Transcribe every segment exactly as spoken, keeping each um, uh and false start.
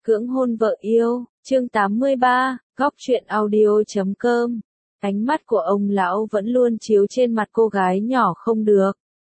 Cưỡng hôn vợ yêu, chương tám mươi ba, góc truyện audio chấm com. Ánh mắt của ông lão vẫn luôn chiếu trên mặt cô gái nhỏ không được.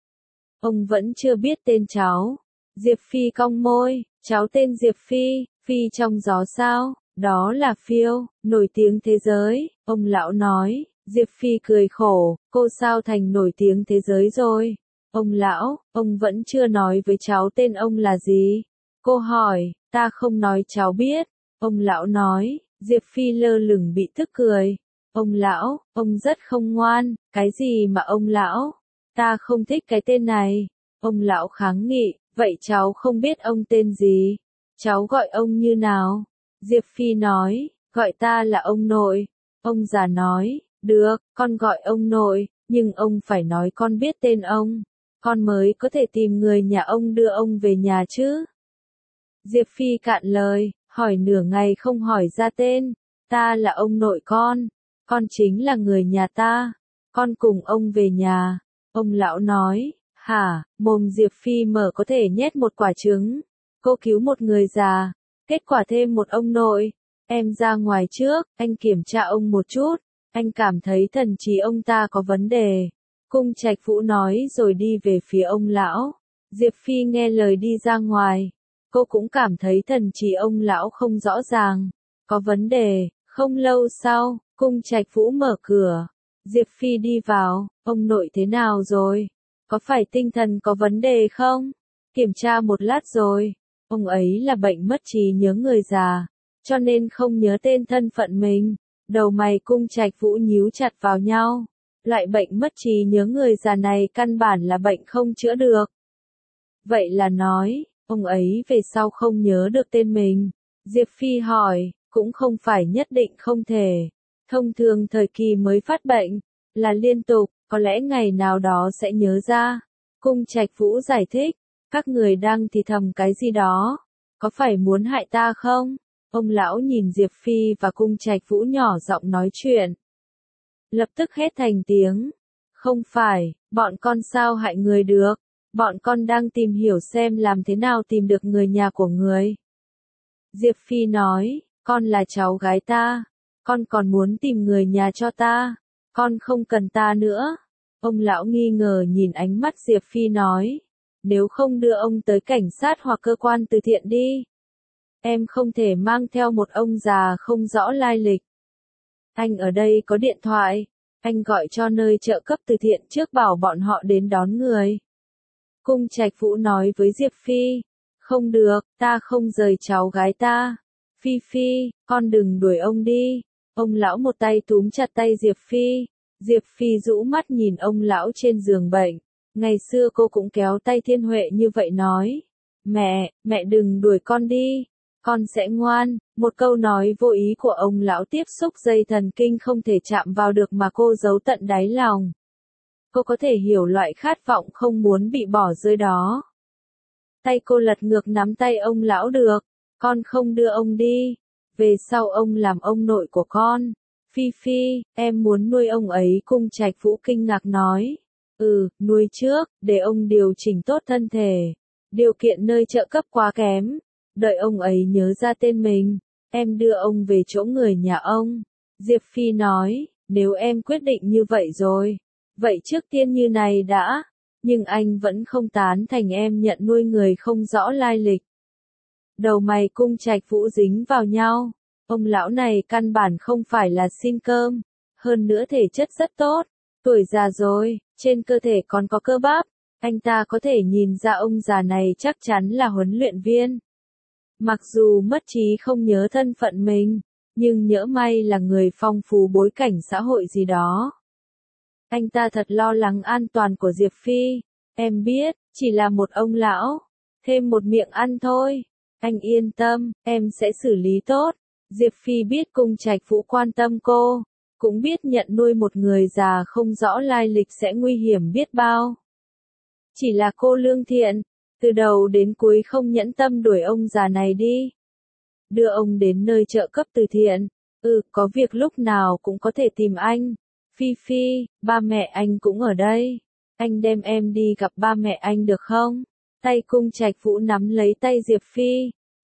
Ông vẫn chưa biết tên cháu. Diệp Phi cong môi, cháu tên Diệp Phi, Phi trong gió sao, đó là phiêu, nổi tiếng thế giới, ông lão nói. Diệp Phi cười khổ, cô sao thành nổi tiếng thế giới rồi? Ông lão, ông vẫn chưa nói với cháu tên ông là gì? Cô hỏi, ta không nói cháu biết. Ông lão nói, Diệp Phi lơ lửng bị tức cười. Ông lão, ông rất không ngoan, cái gì mà ông lão? Ta không thích cái tên này. Ông lão kháng nghị, vậy cháu không biết ông tên gì? Cháu gọi ông như nào? Diệp Phi nói, gọi ta là ông nội. Ông già nói, được, con gọi ông nội, nhưng ông phải nói con biết tên ông. Con mới có thể tìm người nhà ông đưa ông về nhà chứ. Diệp Phi cạn lời, hỏi nửa ngày không hỏi ra tên. Ta là ông nội con. Con chính là người nhà ta. Con cùng ông về nhà. Ông lão nói, hả, mồm Diệp Phi mở có thể nhét một quả trứng. Cô cứu một người già. Kết quả thêm một ông nội. Em ra ngoài trước, anh kiểm tra ông một chút. Anh cảm thấy thần trí ông ta có vấn đề. Cung Trạch Vũ nói rồi đi về phía ông lão. Diệp Phi nghe lời đi ra ngoài. Cô cũng cảm thấy thần trí ông lão không rõ ràng. Có vấn đề. Không lâu sau, Cung Trạch Vũ mở cửa. Diệp Phi đi vào. Ông nội thế nào rồi? Có phải tinh thần có vấn đề không? Kiểm tra một lát rồi. Ông ấy là bệnh mất trí nhớ người già. Cho nên không nhớ tên thân phận mình. Đầu mày Cung Trạch Vũ nhíu chặt vào nhau. Loại bệnh mất trí nhớ người già này căn bản là bệnh không chữa được. Vậy là nói, ông ấy về sau không nhớ được tên mình. Diệp Phi hỏi, cũng không phải nhất định không thể. Thông thường thời kỳ mới phát bệnh, là liên tục, có lẽ ngày nào đó sẽ nhớ ra. Cung Trạch Vũ giải thích, các người đang thì thầm cái gì đó. Có phải muốn hại ta không? Ông lão nhìn Diệp Phi và Cung Trạch Vũ nhỏ giọng nói chuyện. Lập tức hét thành tiếng. Không phải, bọn con sao hại người được. Bọn con đang tìm hiểu xem làm thế nào tìm được người nhà của người. Diệp Phi nói, con là cháu gái ta. Con còn muốn tìm người nhà cho ta. Con không cần ta nữa. Ông lão nghi ngờ nhìn ánh mắt Diệp Phi nói. Nếu không đưa ông tới cảnh sát hoặc cơ quan từ thiện đi. Em không thể mang theo một ông già không rõ lai lịch. Anh ở đây có điện thoại. Anh gọi cho nơi trợ cấp từ thiện trước bảo bọn họ đến đón người. Cung Trạch Vũ nói với Diệp Phi. Không được, ta không rời cháu gái ta. Phi Phi, con đừng đuổi ông đi. Ông lão một tay túm chặt tay Diệp Phi. Diệp Phi rũ mắt nhìn ông lão trên giường bệnh. Ngày xưa cô cũng kéo tay Thiên Huệ như vậy nói. Mẹ, mẹ đừng đuổi con đi. Con sẽ ngoan. Một câu nói vô ý của ông lão tiếp xúc dây thần kinh không thể chạm vào được mà cô giấu tận đáy lòng. Cô có thể hiểu loại khát vọng không muốn bị bỏ rơi đó. Tay cô lật ngược nắm tay ông lão được. Con không đưa ông đi. Về sau ông làm ông nội của con. Phi Phi, em muốn nuôi ông ấy. Cung Trạch Vũ kinh ngạc nói. Ừ, nuôi trước, để ông điều chỉnh tốt thân thể. Điều kiện nơi trợ cấp quá kém. Đợi ông ấy nhớ ra tên mình. Em đưa ông về chỗ người nhà ông. Diệp Phi nói, nếu em quyết định như vậy rồi. Vậy trước tiên như này đã. Nhưng anh vẫn không tán thành em nhận nuôi người không rõ lai lịch. Đầu mày Cung Trạch Vũ dính vào nhau. Ông lão này căn bản không phải là xin cơm. Hơn nữa thể chất rất tốt. Tuổi già rồi, trên cơ thể còn có cơ bắp. Anh ta có thể nhìn ra ông già này chắc chắn là huấn luyện viên. Mặc dù mất trí không nhớ thân phận mình, nhưng nhỡ may là người phong phú bối cảnh xã hội gì đó. Anh ta thật lo lắng an toàn của Diệp Phi. Em biết, chỉ là một ông lão. Thêm một miệng ăn thôi. Anh yên tâm, em sẽ xử lý tốt. Diệp Phi biết Cung Trạch Vũ quan tâm cô. Cũng biết nhận nuôi một người già không rõ lai lịch sẽ nguy hiểm biết bao. Chỉ là cô lương thiện. Từ đầu đến cuối không nhẫn tâm đuổi ông già này đi. Đưa ông đến nơi trợ cấp từ thiện. Ừ, có việc lúc nào cũng có thể tìm anh. Phi Phi, ba mẹ anh cũng ở đây. Anh đem em đi gặp ba mẹ anh được không? Tay Cung Trạch Vũ nắm lấy tay Diệp Phi.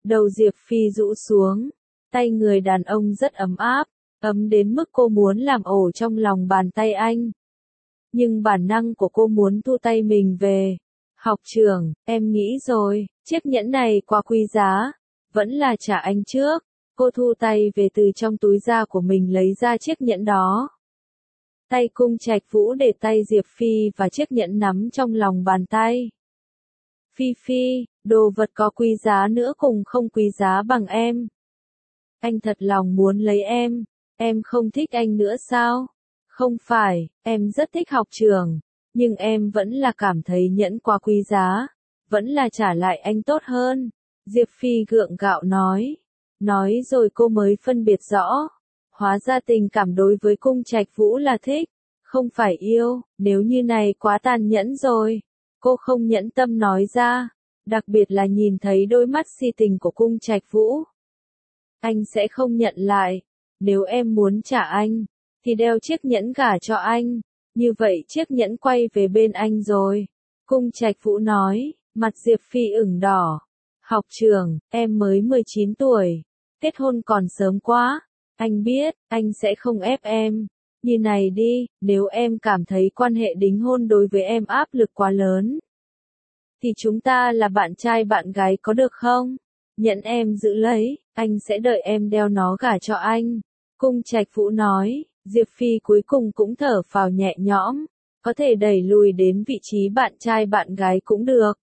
Đầu Diệp Phi rũ xuống, tay người đàn ông rất ấm áp, ấm đến mức cô muốn làm ổ trong lòng bàn tay anh. Nhưng bản năng của cô muốn thu tay mình về. Học trưởng, em nghĩ rồi, chiếc nhẫn này quá quý giá, vẫn là trả anh trước. Cô thu tay về từ trong túi da của mình lấy ra chiếc nhẫn đó. Tay Cung Trạch Vũ để tay Diệp Phi và chiếc nhẫn nắm trong lòng bàn tay. Phi Phi, đồ vật có quý giá nữa cùng không quý giá bằng em. Anh thật lòng muốn lấy em, em không thích anh nữa sao? Không phải, em rất thích học trưởng, nhưng em vẫn là cảm thấy nhẫn quá quý giá, vẫn là trả lại anh tốt hơn. Diệp Phi gượng gạo nói. Nói rồi cô mới phân biệt rõ. Hóa ra tình cảm đối với Cung Trạch Vũ là thích, không phải yêu, nếu như này quá tàn nhẫn rồi. Cô không nhẫn tâm nói ra, đặc biệt là nhìn thấy đôi mắt si tình của Cung Trạch Vũ. Anh sẽ không nhận lại, nếu em muốn trả anh, thì đeo chiếc nhẫn gả cho anh, như vậy chiếc nhẫn quay về bên anh rồi. Cung Trạch Vũ nói, mặt Diệp Phi ửng đỏ. Học trưởng, em mới mười chín tuổi, kết hôn còn sớm quá, anh biết, anh sẽ không ép em. Như này đi, nếu em cảm thấy quan hệ đính hôn đối với em áp lực quá lớn, thì chúng ta là bạn trai bạn gái có được không? Nhẫn em giữ lấy, anh sẽ đợi em đeo nó gả cho anh. Cung Trạch Vũ nói, Diệp Phi cuối cùng cũng thở phào nhẹ nhõm, có thể đẩy lùi đến vị trí bạn trai bạn gái cũng được.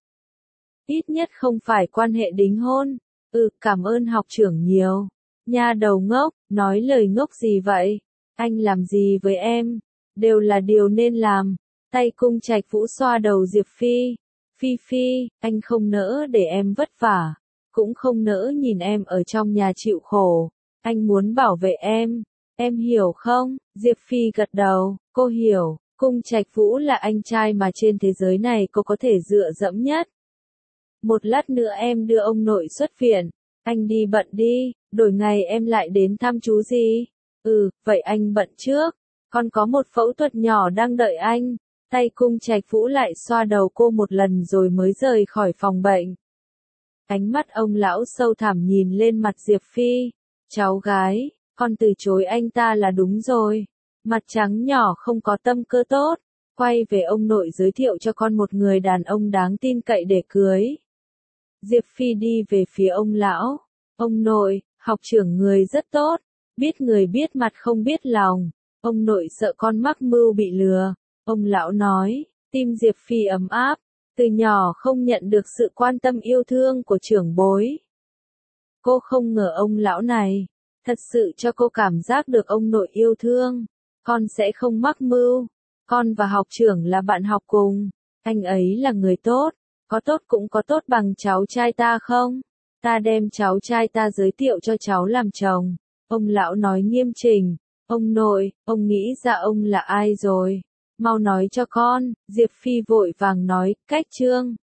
Ít nhất không phải quan hệ đính hôn. Ừ, cảm ơn học trưởng nhiều. Nha đầu ngốc, nói lời ngốc gì vậy? Anh làm gì với em? Đều là điều nên làm. Tay Cung Trạch Vũ xoa đầu Diệp Phi. Phi Phi, anh không nỡ để em vất vả, cũng không nỡ nhìn em ở trong nhà chịu khổ. Anh muốn bảo vệ em. Em hiểu không? Diệp Phi gật đầu, cô hiểu. Cung Trạch Vũ là anh trai mà trên thế giới này cô có thể dựa dẫm nhất. Một lát nữa em đưa ông nội xuất viện. Anh đi bận đi, đổi ngày em lại đến thăm chú gì? Ừ, vậy anh bận trước. Còn có một phẫu thuật nhỏ đang đợi anh. Tay Cung Trạch Vũ lại xoa đầu cô một lần rồi mới rời khỏi phòng bệnh. Ánh mắt ông lão sâu thẳm nhìn lên mặt Diệp Phi. Cháu gái, con từ chối anh ta là đúng rồi. Mặt trắng nhỏ không có tâm cơ tốt. Quay về ông nội giới thiệu cho con một người đàn ông đáng tin cậy để cưới. Diệp Phi đi về phía ông lão. Ông nội, học trưởng người rất tốt, biết người biết mặt không biết lòng. Ông nội sợ con mắc mưu bị lừa. Ông lão nói, tim Diệp Phi ấm áp, từ nhỏ không nhận được sự quan tâm yêu thương của trưởng bối. Cô không ngờ ông lão này, thật sự cho cô cảm giác được ông nội yêu thương. Con sẽ không mắc mưu, con và học trưởng là bạn học cùng, anh ấy là người tốt. Có tốt cũng có tốt bằng cháu trai ta không? Ta đem cháu trai ta giới thiệu cho cháu làm chồng. Ông lão nói nghiêm chỉnh. Ông nội, ông nghĩ ra ông là ai rồi? Mau nói cho con. Diệp Phi vội vàng nói, cách trương.